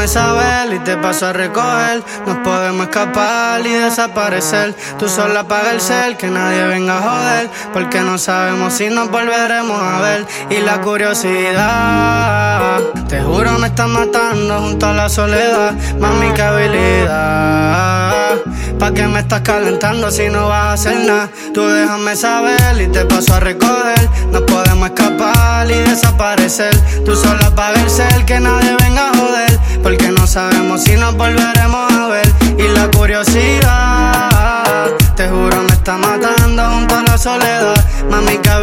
déjame saber y te paso a recoger. Nos podemos escapar y desaparecer. Tú sola apaga el cel, que nadie venga a joder, porque no sabemos si nos volveremos a ver. Y la curiosidad, te juro me está matando junto a la soledad. Mami, qué habilidad, ¿pa' qué me estás calentando si no vas a hacer nada? Tú déjame saber y te paso a recoger. Nos podemos escapar y desaparecer. Tú sola apaga el cel, que nadie venga a joder, porque no sabemos si nos volveremos a ver. Y la curiosidad, te juro me está matando junto a la soledad. Mami, qué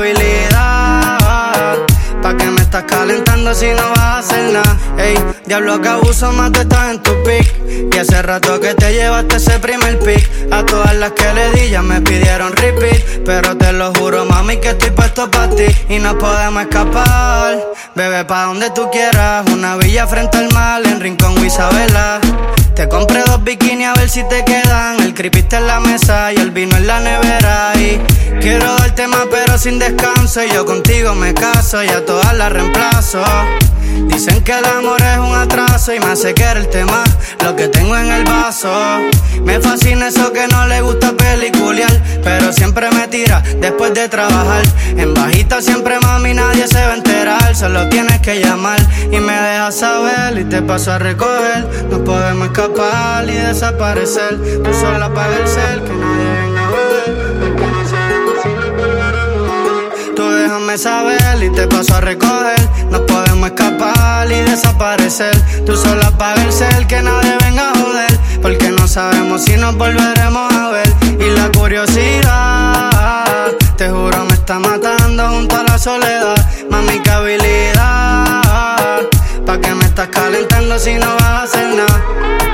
habilidad, ¿pa' qué me estás calentando si no vas a hacer nada? Ey, diablo que abuso más de estás en tu pick. Y hace rato que te llevaste ese primer pick. A todas las que le di ya me pidieron repeat, pero te lo juro mami que estoy puesto pa' ti. Y no podemos escapar, bebé, pa' donde tú quieras. Una villa frente al mar en Rincón o Isabela. Te compré 2 bikinis a ver si te quedan. El creepy está en la mesa y el vino en la nevera. Y quiero darte más pero sin descanso. Y yo contigo me caso y a todas las reemplazo. Dicen que el amor es un atraso y me hace quererte más lo que tengo en el vaso. Me fascina eso que no le gusta peliculear, pero siempre me tira después de trabajar. En bajita siempre mami nadie se va a enterar. Solo tienes que llamar y me dejas saber y te paso a recoger. Nos podemos escapar y desaparecer. Tú sola apaga el cel, que nadie venga a joder, porque no sabemos si nos volveremos a ver. Tú déjame saber y te paso a recoger. Nos podemos escapar y desaparecer. Tú solo apaga el cel, que nadie venga a joder, porque no sabemos si nos volveremos a ver. Y la curiosidad, te juro me está matando junto a la soledad. Mami, qué habilidad, ¿pa' qué me estás calentando si no vas a hacer nada?